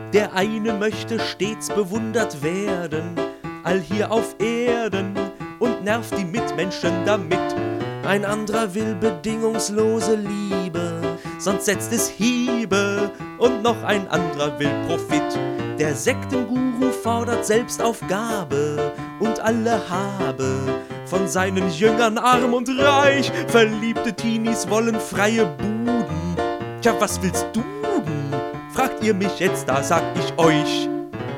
Der eine möchte stets bewundert werden, all hier auf Erden, und nervt die Mitmenschen damit. Ein anderer will bedingungslose Liebe, sonst setzt es Hiebe, und noch ein anderer will Profit. Der Sektenguru fordert Selbstaufgabe und alle habe von seinen Jüngern arm und reich. Verliebte Teenies wollen freie Buden. Tja, was willst du denn? Fragt ihr mich jetzt, da sag ich euch.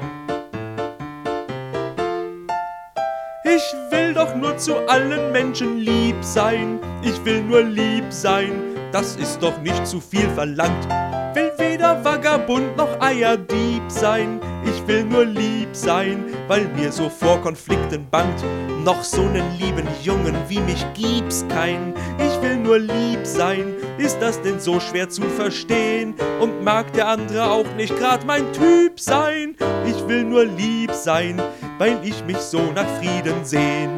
Ich will doch nur zu allen Menschen lieb sein. Ich will nur lieb sein, das ist doch nicht zu viel verlangt. Will weder Vagabund noch Eierdieb sein. Ich will nur lieb sein, weil mir so vor Konflikten bangt. Noch so nen lieben Jungen wie mich gibt's kein. Ich will nur lieb sein, ist das denn so schwer zu verstehen? Und mag der andere auch nicht grad mein Typ sein? Ich will nur lieb sein, weil ich mich so nach Frieden sehn.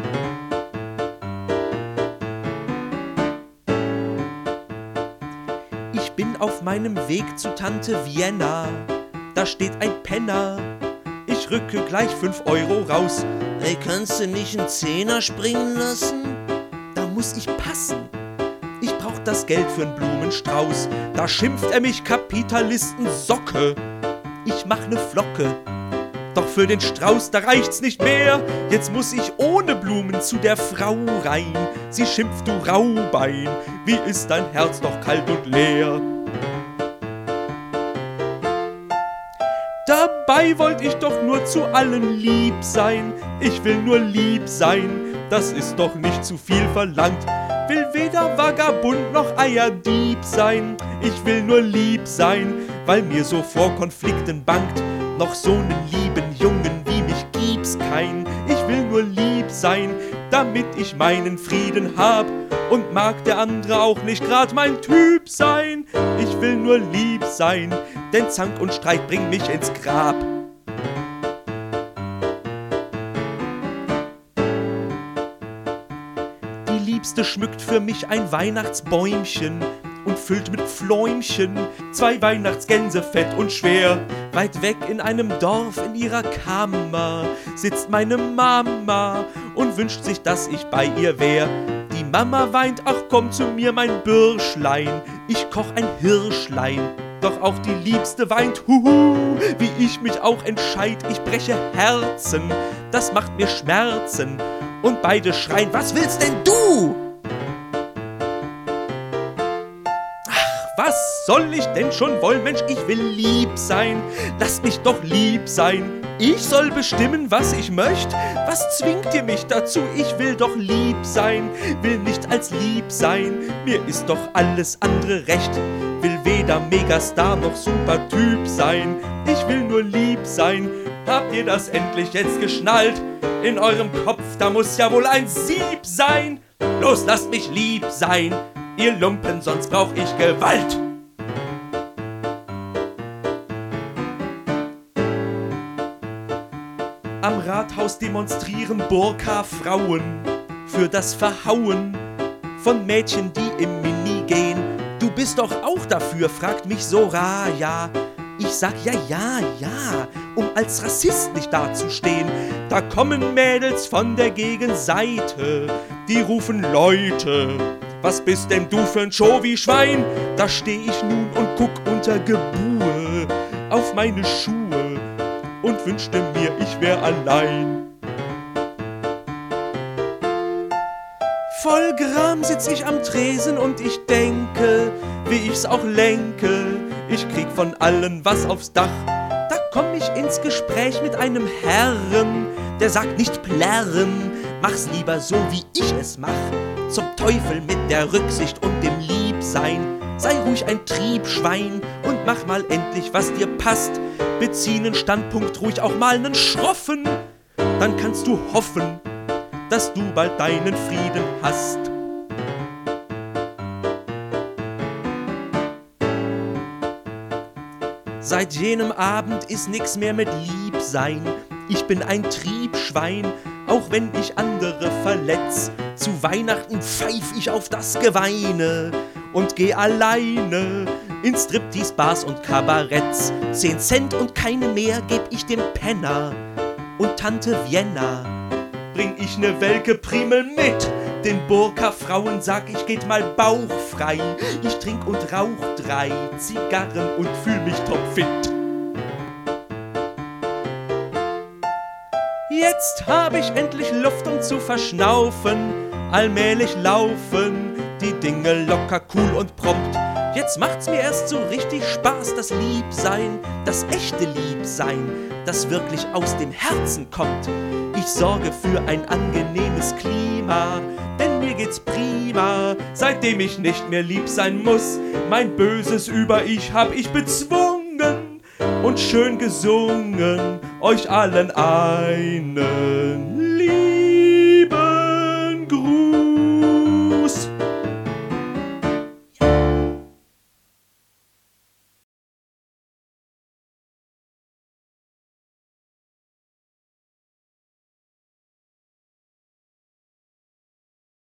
Ich bin auf meinem Weg zu Tante Vienna, da steht ein Penner. Ich rücke gleich 5 Euro raus. Ey, kannst du nicht einen Zehner springen lassen? Da muss ich passen. Ich brauch das Geld für 'n Blumenstrauß. Da schimpft er mich Kapitalisten-Socke. Ich mach ne Flocke. Doch für den Strauß, da reicht's nicht mehr. Jetzt muss ich ohne Blumen zu der Frau rein. Sie schimpft, du Raubein, wie ist dein Herz doch kalt und leer. Dabei wollt ich doch nur zu allen lieb sein. Ich will nur lieb sein, das ist doch nicht zu viel verlangt. Will weder Vagabund noch Eierdieb sein. Ich will nur lieb sein, weil mir so vor Konflikten bangt. Noch so nen lieben Jungen wie mich gibt's kein. Ich will nur lieb sein, damit ich meinen Frieden hab. Und mag der andere auch nicht grad mein Typ sein. Ich will nur lieb sein, denn Zank und Streit bringen mich ins Grab. Die Liebste schmückt für mich ein Weihnachtsbäumchen und füllt mit Pfläumchen 2 Weihnachtsgänse fett und schwer. Weit weg in einem Dorf in ihrer Kammer sitzt meine Mama und wünscht sich, dass ich bei ihr wär. Die Mama weint, ach komm zu mir mein Bürschlein, ich koch ein Hirschlein. Doch auch die Liebste weint, huhu, wie ich mich auch entscheid. Ich breche Herzen, das macht mir Schmerzen. Und beide schreien, was willst denn du? Was soll ich denn schon wollen, Mensch, ich will lieb sein. Lasst mich doch lieb sein. Ich soll bestimmen, was ich möcht. Was zwingt ihr mich dazu? Ich will doch lieb sein. Will nicht als lieb sein. Mir ist doch alles andere recht. Will weder Megastar noch Supertyp sein. Ich will nur lieb sein. Habt ihr das endlich jetzt geschnallt? In eurem Kopf, da muss ja wohl ein Sieb sein. Los, lasst mich lieb sein. Ihr Lumpen, sonst brauch ich Gewalt. Am Rathaus demonstrieren Burka-Frauen für das Verhauen von Mädchen, die im Mini gehen. Du bist doch auch dafür, fragt mich Soraya. Ich sag ja, um als Rassist nicht dazustehen. Da kommen Mädels von der Gegenseite, die rufen Leute. Was bist denn du für ein Show-wie-Schwein? Da steh ich nun und guck unter Gebur auf meine Schuhe und wünschte mir, ich wär allein. Voll Gram sitz ich am Tresen und ich denke, wie ich's auch lenke. Ich krieg von allen was aufs Dach. Da komm ich ins Gespräch mit einem Herren, der sagt nicht plärren, mach's lieber so, wie ich es mach. Zum Teufel mit der Rücksicht und dem Liebsein. Sei ruhig ein Triebschwein und mach mal endlich, was dir passt. Bezieh nen Standpunkt, ruhig auch mal nen schroffen. Dann kannst du hoffen, dass du bald deinen Frieden hast. Seit jenem Abend ist nix mehr mit Liebsein. Ich bin ein Triebschwein, auch wenn ich andere verletz. Zu Weihnachten pfeif ich auf das Geweine und geh alleine In Striptease, Bars und Kabaretts. 10 Cent und keine mehr geb ich dem Penner. Und Tante Vienna bring ich ne welke Primel mit. Den Burka-Frauen sag ich, geht mal bauchfrei. Ich trink und rauch 3 Zigarren und fühl mich topfit. Jetzt hab ich endlich Luft, um zu verschnaufen. Allmählich laufen die Dinge locker, cool und prompt. Jetzt macht's mir erst so richtig Spaß, das Liebsein, das echte Liebsein, das wirklich aus dem Herzen kommt. Ich sorge für ein angenehmes Klima, denn mir geht's prima, seitdem ich nicht mehr lieb sein muss. Mein böses Über-Ich hab ich bezwungen und schön gesungen, euch allen einen